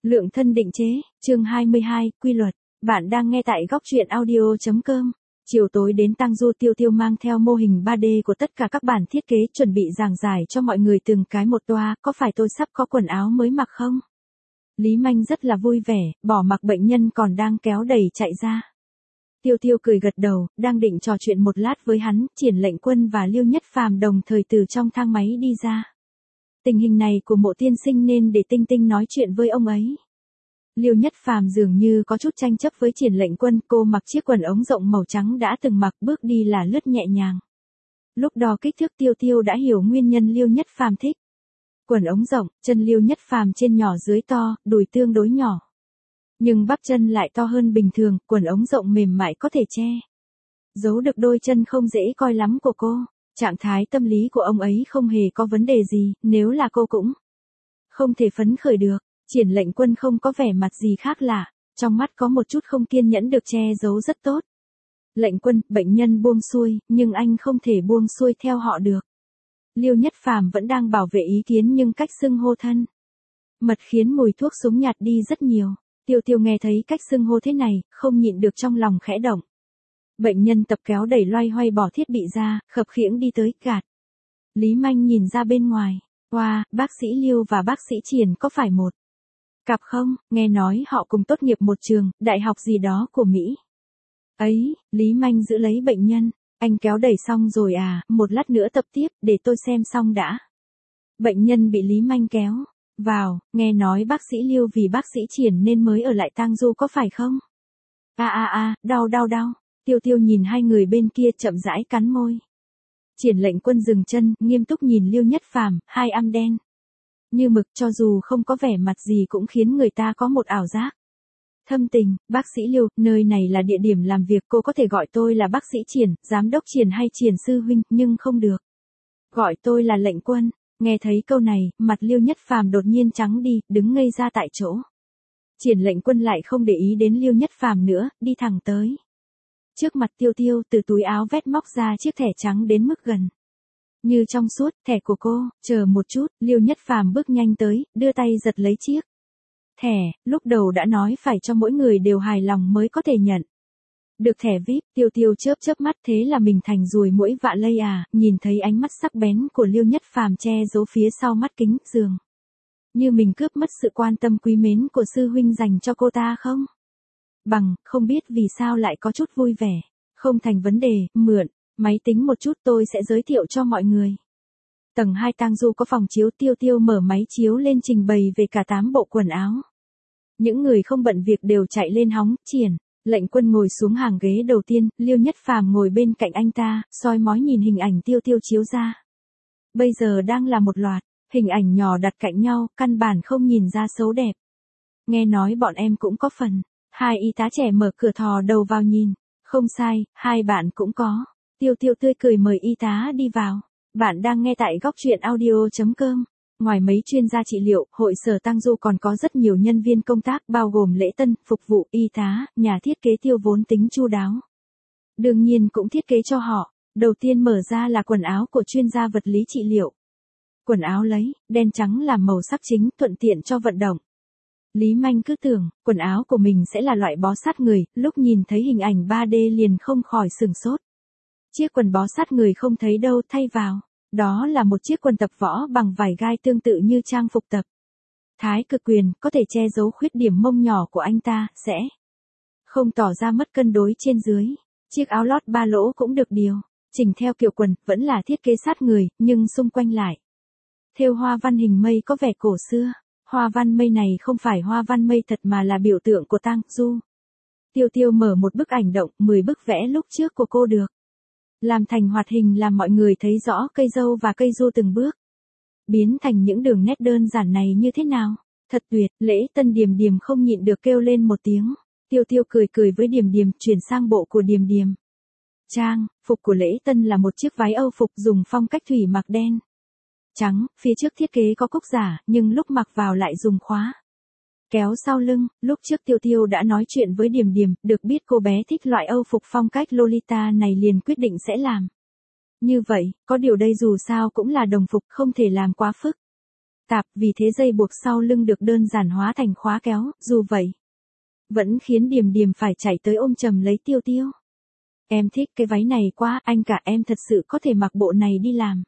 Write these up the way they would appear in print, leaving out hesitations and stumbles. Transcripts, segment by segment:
Lượng thân định chế, chương 22, quy luật. Bạn đang nghe tại góc truyện audio.com. Chiều tối đến Tang Du, Tiêu Tiêu mang theo mô hình 3D của tất cả các bản thiết kế chuẩn bị giảng giải cho mọi người từng cái một toa, có phải tôi sắp có quần áo mới mặc không? Lý Manh rất là vui vẻ, bỏ mặc bệnh nhân còn đang kéo đẩy chạy ra. Tiêu Tiêu cười gật đầu, đang định trò chuyện một lát với hắn, Triển Lệnh Quân và Liêu Nhất Phàm đồng thời từ trong thang máy đi ra. Tình hình này của Mộ tiên sinh nên để Tinh Tinh nói chuyện với ông ấy. Liêu Nhất Phàm dường như có chút tranh chấp với Triển Lệnh Quân, cô mặc chiếc quần ống rộng màu trắng đã từng mặc, bước đi là lướt nhẹ nhàng. Lúc đo kích thước Tiêu Tiêu đã hiểu nguyên nhân Liêu Nhất Phàm thích. Quần ống rộng, chân Liêu Nhất Phàm trên nhỏ dưới to, đùi tương đối nhỏ. Nhưng bắp chân lại to hơn bình thường, quần ống rộng mềm mại có thể che giấu được đôi chân không dễ coi lắm của cô. Trạng thái tâm lý của ông ấy không hề có vấn đề gì, nếu là cô cũng không thể phấn khởi được. Triển Lệnh Quân không có vẻ mặt gì khác lạ, trong mắt có một chút không kiên nhẫn được che giấu rất tốt. Lệnh Quân, bệnh nhân buông xuôi, nhưng anh không thể buông xuôi theo họ được. Liêu Nhất Phàm vẫn đang bảo vệ ý kiến nhưng cách xưng hô thân mật khiến mùi thuốc súng nhạt đi rất nhiều. Tiêu Tiêu nghe thấy cách xưng hô thế này, không nhịn được trong lòng khẽ động. Bệnh nhân tập kéo đẩy loay hoay bỏ thiết bị ra, khập khiễng đi tới, gạt. Lý Manh nhìn ra bên ngoài. Wow, bác sĩ Liêu và bác sĩ Triển có phải một cặp không? Nghe nói họ cùng tốt nghiệp một trường, đại học gì đó của Mỹ. Ấy, Lý Manh giữ lấy bệnh nhân. Anh kéo đẩy xong rồi à, một lát nữa tập tiếp, để tôi xem xong đã. Bệnh nhân bị Lý Manh kéo vào, nghe nói bác sĩ Liêu vì bác sĩ Triển nên mới ở lại Tang Du có phải không? Đau. Tiêu Tiêu nhìn hai người bên kia chậm rãi cắn môi. Triển Lệnh Quân dừng chân, nghiêm túc nhìn Liêu Nhất Phàm, hai am đen như mực, cho dù không có vẻ mặt gì cũng khiến người ta có một ảo giác thâm tình. Bác sĩ Liêu, nơi này là địa điểm làm việc, cô có thể gọi tôi là bác sĩ Triển, giám đốc Triển hay Triển sư huynh, nhưng không được gọi tôi là Lệnh Quân. Nghe thấy câu này, mặt Liêu Nhất Phàm đột nhiên trắng đi, đứng ngây ra tại chỗ. Triển Lệnh Quân lại không để ý đến Liêu Nhất Phàm nữa, đi thẳng tới trước mặt Tiêu Tiêu, từ túi áo vét móc ra chiếc thẻ trắng đến mức gần như trong suốt, thẻ của cô. Chờ một chút, Liêu Nhất Phàm bước nhanh tới, đưa tay giật lấy chiếc thẻ, lúc đầu đã nói phải cho mỗi người đều hài lòng mới có thể nhận được thẻ VIP. Tiêu Tiêu chớp mắt, thế là mình thành ruồi muỗi vạ lây à? Nhìn thấy ánh mắt sắc bén của Liêu Nhất Phàm che giấu phía sau mắt kính, dường như mình cướp mất sự quan tâm quý mến của sư huynh dành cho cô ta không? Không biết vì sao lại có chút vui vẻ. Không thành vấn đề, mượn máy tính một chút tôi sẽ giới thiệu cho mọi người. Tầng 2 Tang Du có phòng chiếu. Tiêu Tiêu mở máy chiếu lên trình bày về cả 8 bộ quần áo. Những người không bận việc đều chạy lên hóng. Triển Lệnh Quân ngồi xuống hàng ghế đầu tiên, Liêu Nhất Phàm ngồi bên cạnh anh ta, soi mói nhìn hình ảnh Tiêu Tiêu chiếu ra. Bây giờ đang là một loạt hình ảnh nhỏ đặt cạnh nhau, căn bản không nhìn ra xấu đẹp. Nghe nói bọn em cũng có phần. Hai y tá trẻ mở cửa thò đầu vào nhìn. Không sai, hai bạn cũng có. Tiêu Tiêu tươi cười mời y tá đi vào. Bạn đang nghe tại góc truyện audio.com. Ngoài mấy chuyên gia trị liệu, hội sở Tang Du còn có rất nhiều nhân viên công tác, bao gồm lễ tân, phục vụ, y tá, nhà thiết kế. Tiêu vốn tính chu đáo, đương nhiên cũng thiết kế cho họ. Đầu tiên mở ra là quần áo của chuyên gia vật lý trị liệu. Quần áo lấy đen trắng làm màu sắc chính, thuận tiện cho vận động. Lý Manh cứ tưởng quần áo của mình sẽ là loại bó sát người, lúc nhìn thấy hình ảnh 3D liền không khỏi sửng sốt. Chiếc quần bó sát người không thấy đâu, thay vào đó là một chiếc quần tập võ bằng vải gai tương tự như trang phục tập Thái Cực Quyền, có thể che giấu khuyết điểm mông nhỏ của anh ta, sẽ không tỏ ra mất cân đối trên dưới. Chiếc áo lót 3 lỗ cũng được điều chỉnh theo kiểu quần, vẫn là thiết kế sát người, nhưng xung quanh lại thêu hoa văn hình mây có vẻ cổ xưa. Hoa văn mây này không phải hoa văn mây thật mà là biểu tượng của Tang Du. Tiêu Tiêu mở một bức ảnh động, 10 bức vẽ lúc trước của cô được làm thành hoạt hình, làm mọi người thấy rõ cây dâu và cây du từng bước biến thành những đường nét đơn giản này như thế nào. Thật tuyệt. Lễ tân Điềm Điềm không nhịn được kêu lên một tiếng. Tiêu Tiêu cười với Điềm Điềm, chuyển sang bộ của Điềm Điềm. Trang phục của lễ tân là một chiếc váy Âu phục dùng phong cách thủy mặc đen trắng, phía trước thiết kế có cúc giả, nhưng lúc mặc vào lại dùng khóa kéo sau lưng. Lúc trước Tiêu Tiêu đã nói chuyện với Điềm Điềm, được biết cô bé thích loại Âu phục phong cách Lolita này, liền quyết định sẽ làm như vậy. Có điều đây dù sao cũng là đồng phục, không thể làm quá phức tạp, vì thế dây buộc sau lưng được đơn giản hóa thành khóa kéo, dù vậy vẫn khiến Điềm Điềm phải chạy tới ôm chầm lấy Tiêu Tiêu. Em thích cái váy này quá, anh cả em thật sự có thể mặc bộ này đi làm.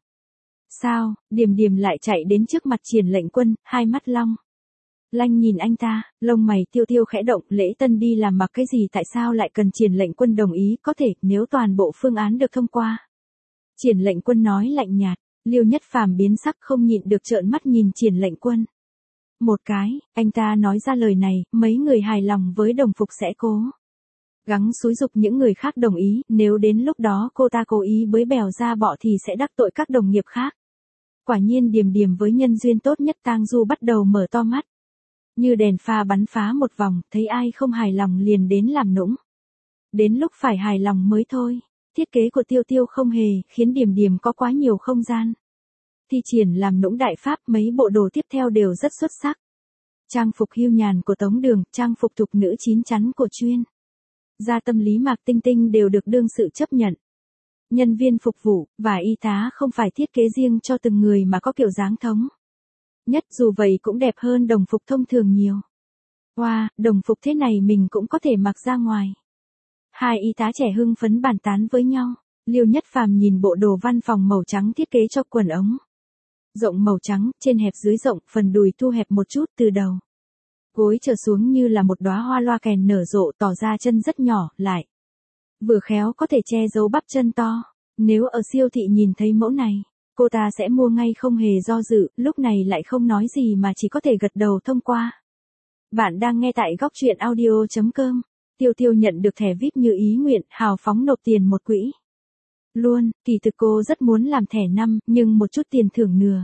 Sao? Điềm Điềm lại chạy đến trước mặt Triển Lệnh Quân, hai mắt long lanh nhìn anh ta, lông mày Tiêu Tiêu khẽ động, lễ tân đi làm mặc cái gì, tại sao lại cần Triển Lệnh Quân đồng ý, có thể, nếu toàn bộ phương án được thông qua. Triển Lệnh Quân nói lạnh nhạt, Liêu Nhất Phàm biến sắc không nhịn được trợn mắt nhìn Triển Lệnh Quân. Một cái, anh ta nói ra lời này, mấy người hài lòng với đồng phục sẽ cố gắng xúi giục những người khác đồng ý, nếu đến lúc đó cô ta cố ý bới bèo ra bọ thì sẽ đắc tội các đồng nghiệp khác. Quả nhiên Điềm Điềm với nhân duyên tốt nhất Tang Du bắt đầu mở to mắt. Như đèn pha bắn phá một vòng, thấy ai không hài lòng liền đến làm nũng. Đến lúc phải hài lòng mới thôi. Thiết kế của Tiêu Tiêu không hề khiến Điềm Điềm có quá nhiều không gian thi triển làm nũng đại pháp, mấy bộ đồ tiếp theo đều rất xuất sắc. Trang phục hiu nhàn của Tống Đường, trang phục thục nữ chín chắn của chuyên gia tâm lý Mạc Tinh Tinh đều được đương sự chấp nhận. Nhân viên phục vụ và y tá không phải thiết kế riêng cho từng người mà có kiểu dáng thống nhất, dù vậy cũng đẹp hơn đồng phục thông thường nhiều. Wow, đồng phục thế này mình cũng có thể mặc ra ngoài. Hai y tá trẻ hưng phấn bàn tán với nhau. Liêu Nhất Phàm nhìn bộ đồ văn phòng màu trắng thiết kế cho quần ống rộng màu trắng, trên hẹp dưới rộng, phần đùi thu hẹp một chút từ đầu gối trở xuống như là một đóa hoa loa kèn nở rộ, tỏ ra chân rất nhỏ, lại vừa khéo có thể che giấu bắp chân to. Nếu ở siêu thị nhìn thấy mẫu này, cô ta sẽ mua ngay không hề do dự, lúc này lại không nói gì mà chỉ có thể gật đầu thông qua. Bạn đang nghe tại góc truyện audio.com. Tiêu Tiêu nhận được thẻ VIP như ý nguyện, hào phóng nộp tiền một quỹ luôn, kỳ thực cô rất muốn làm thẻ năm, nhưng một chút tiền thưởng nửa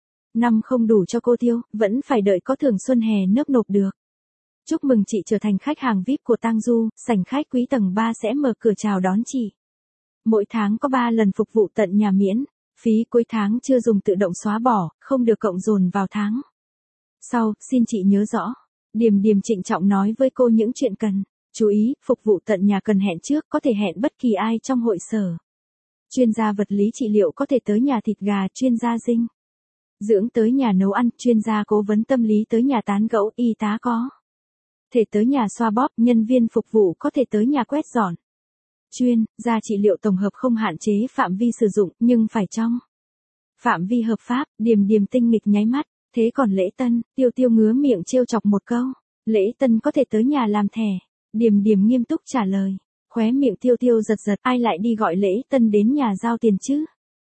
năm không đủ cho cô Tiêu, vẫn phải đợi có thưởng xuân hè nước nộp được. Chúc mừng chị trở thành khách hàng VIP của Tang Du, sảnh khách quý tầng 3 sẽ mở cửa chào đón chị. Mỗi tháng có 3 lần phục vụ tận nhà miễn, phí cuối tháng chưa dùng tự động xóa bỏ, không được cộng dồn vào tháng sau, xin chị nhớ rõ. Điềm Điềm trịnh trọng nói với cô những chuyện cần chú ý, phục vụ tận nhà cần hẹn trước, có thể hẹn bất kỳ ai trong hội sở. Chuyên gia vật lý trị liệu có thể tới nhà thịt gà, chuyên gia dinh dưỡng tới nhà nấu ăn, chuyên gia cố vấn tâm lý tới nhà tán gẫu, y tá có thể tới nhà xoa bóp, nhân viên phục vụ có thể tới nhà quét dọn. Chuyên gia trị liệu tổng hợp không hạn chế phạm vi sử dụng, nhưng phải trong phạm vi hợp pháp. Điềm Điềm tinh nghịch nháy mắt, thế còn lễ tân, Tiêu Tiêu ngứa miệng trêu chọc một câu, lễ tân có thể tới nhà làm thẻ. Điềm Điềm nghiêm túc trả lời, khóe miệng Tiêu Tiêu giật giật, ai lại đi gọi lễ tân đến nhà giao tiền chứ?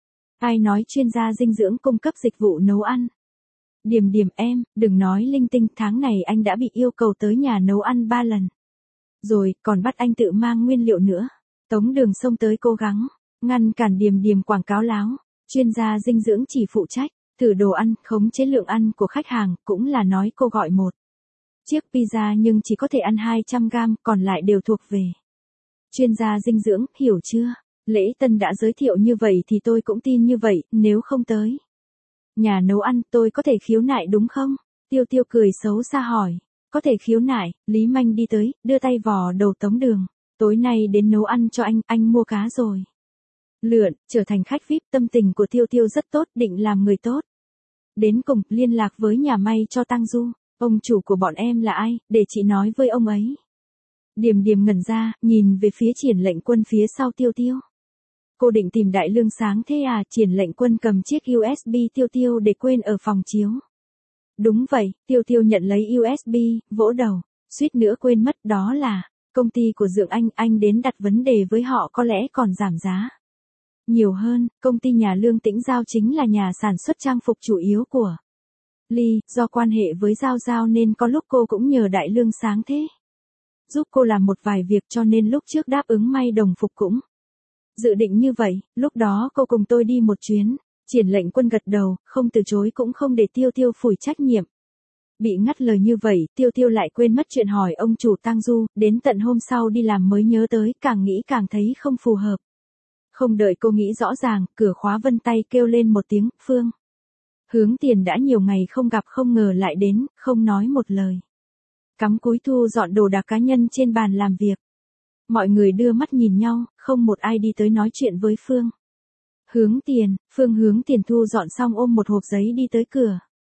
Ai nói chuyên gia dinh dưỡng cung cấp dịch vụ nấu ăn? Điềm Điềm em, đừng nói linh tinh, tháng này anh đã bị yêu cầu tới nhà nấu ăn 3 lần. Rồi, còn bắt anh tự mang nguyên liệu nữa. Tống Đường xông tới cố gắng ngăn cản Điềm Điềm quảng cáo láo. Chuyên gia dinh dưỡng chỉ phụ trách thử đồ ăn, khống chế lượng ăn của khách hàng, cũng là nói cô gọi một chiếc pizza nhưng chỉ có thể ăn 200 gram, còn lại đều thuộc về chuyên gia dinh dưỡng, hiểu chưa? Lễ tân đã giới thiệu như vậy thì tôi cũng tin như vậy, nếu không tới nhà nấu ăn, tôi có thể khiếu nại đúng không? Tiêu Tiêu cười xấu xa hỏi. Có thể khiếu nại. Lý Manh đi tới, đưa tay vò đầu Tống Đường. Tối nay đến nấu ăn cho anh mua cá rồi. Lượn, trở thành khách VIP, tâm tình của Tiêu Tiêu rất tốt, định làm người tốt. Đến cùng, liên lạc với nhà may cho Tang Du. Ông chủ của bọn em là ai, để chị nói với ông ấy. Điềm Điềm ngẩn ra, nhìn về phía Triển Lệnh Quân phía sau Tiêu Tiêu. Cô định tìm đại lương sáng thế à? Triển Lệnh Quân cầm chiếc USB Tiêu Tiêu để quên ở phòng chiếu. Đúng vậy, Tiêu Tiêu nhận lấy USB, vỗ đầu, suýt nữa quên mất, đó là công ty của Dượng anh đến đặt vấn đề với họ có lẽ còn giảm giá nhiều hơn. Công ty nhà Lương Tĩnh Giao chính là nhà sản xuất trang phục chủ yếu của Ly, do quan hệ với Giao Giao nên có lúc cô cũng nhờ đại lương sáng thế giúp cô làm một vài việc, cho nên lúc trước đáp ứng may đồng phục cũng dự định như vậy. Lúc đó cô cùng tôi đi một chuyến. Triển Lệnh Quân gật đầu, không từ chối cũng không để Tiêu Tiêu phủi trách nhiệm. Bị ngắt lời như vậy, Tiêu Tiêu lại quên mất chuyện hỏi ông chủ Tang Du, đến tận hôm sau đi làm mới nhớ tới, càng nghĩ càng thấy không phù hợp. Không đợi cô nghĩ rõ ràng, cửa khóa vân tay kêu lên một tiếng, Phương. Hướng Tiền đã nhiều ngày không gặp, không ngờ lại đến, không nói một lời. Cắm cúi thu dọn đồ đạc cá nhân trên bàn làm việc. Mọi người đưa mắt nhìn nhau, không một ai đi tới nói chuyện với Phương Hướng Tiền. Phương Hướng Tiền thu dọn xong ôm một hộp giấy đi tới cửa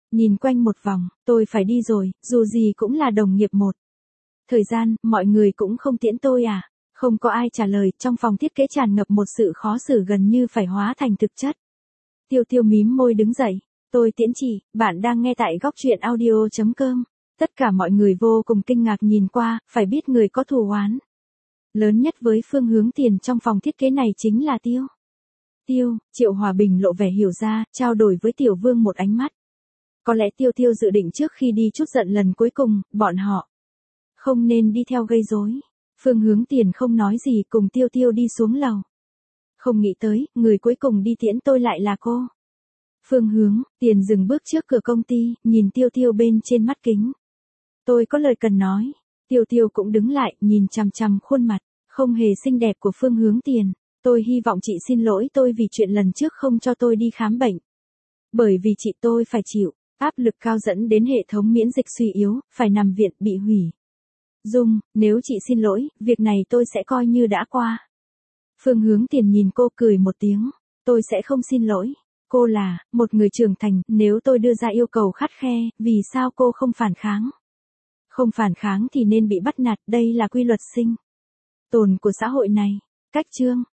Nhìn quanh một vòng, tôi phải đi rồi, dù gì cũng là đồng nghiệp một. Thời gian, mọi người cũng không tiễn tôi à? Không có ai trả lời, trong phòng thiết kế tràn ngập một sự khó xử gần như phải hóa thành thực chất. Tiêu Tiêu mím môi đứng dậy. Tôi tiễn chị, bạn đang nghe tại góc truyện audio.com. Tất cả mọi người vô cùng kinh ngạc nhìn qua, phải biết người có thù oán lớn nhất với Phương Hướng Tiền trong phòng thiết kế này chính là Tiêu. Triệu Hòa Bình lộ vẻ hiểu ra, trao đổi với Tiểu Vương một ánh mắt. Có lẽ Tiêu dự định trước khi đi chút giận lần cuối cùng, bọn họ không nên đi theo gây rối. Phương Hướng Tiền không nói gì cùng Tiêu đi xuống lầu. Không nghĩ tới, người cuối cùng đi tiễn tôi lại là cô. Phương Hướng Tiền dừng bước trước cửa công ty, nhìn Tiêu bên trên mắt kính. Tôi có lời cần nói. Tiêu cũng đứng lại, nhìn chằm chằm khuôn mặt, không hề xinh đẹp của Phương Hướng Tiền. Tôi hy vọng chị xin lỗi tôi vì chuyện lần trước không cho tôi đi khám bệnh. Bởi vì chị tôi phải chịu áp lực cao dẫn đến hệ thống miễn dịch suy yếu, phải nằm viện bị hủy. Dung, nếu chị xin lỗi, việc này tôi sẽ coi như đã qua. Phương Hướng Tiền nhìn cô cười một tiếng. Tôi sẽ không xin lỗi. Cô là một người trưởng thành, nếu tôi đưa ra yêu cầu khắt khe, vì sao cô không phản kháng? Không phản kháng thì nên bị bắt nạt, đây là quy luật sinh tồn của xã hội này. Cách chương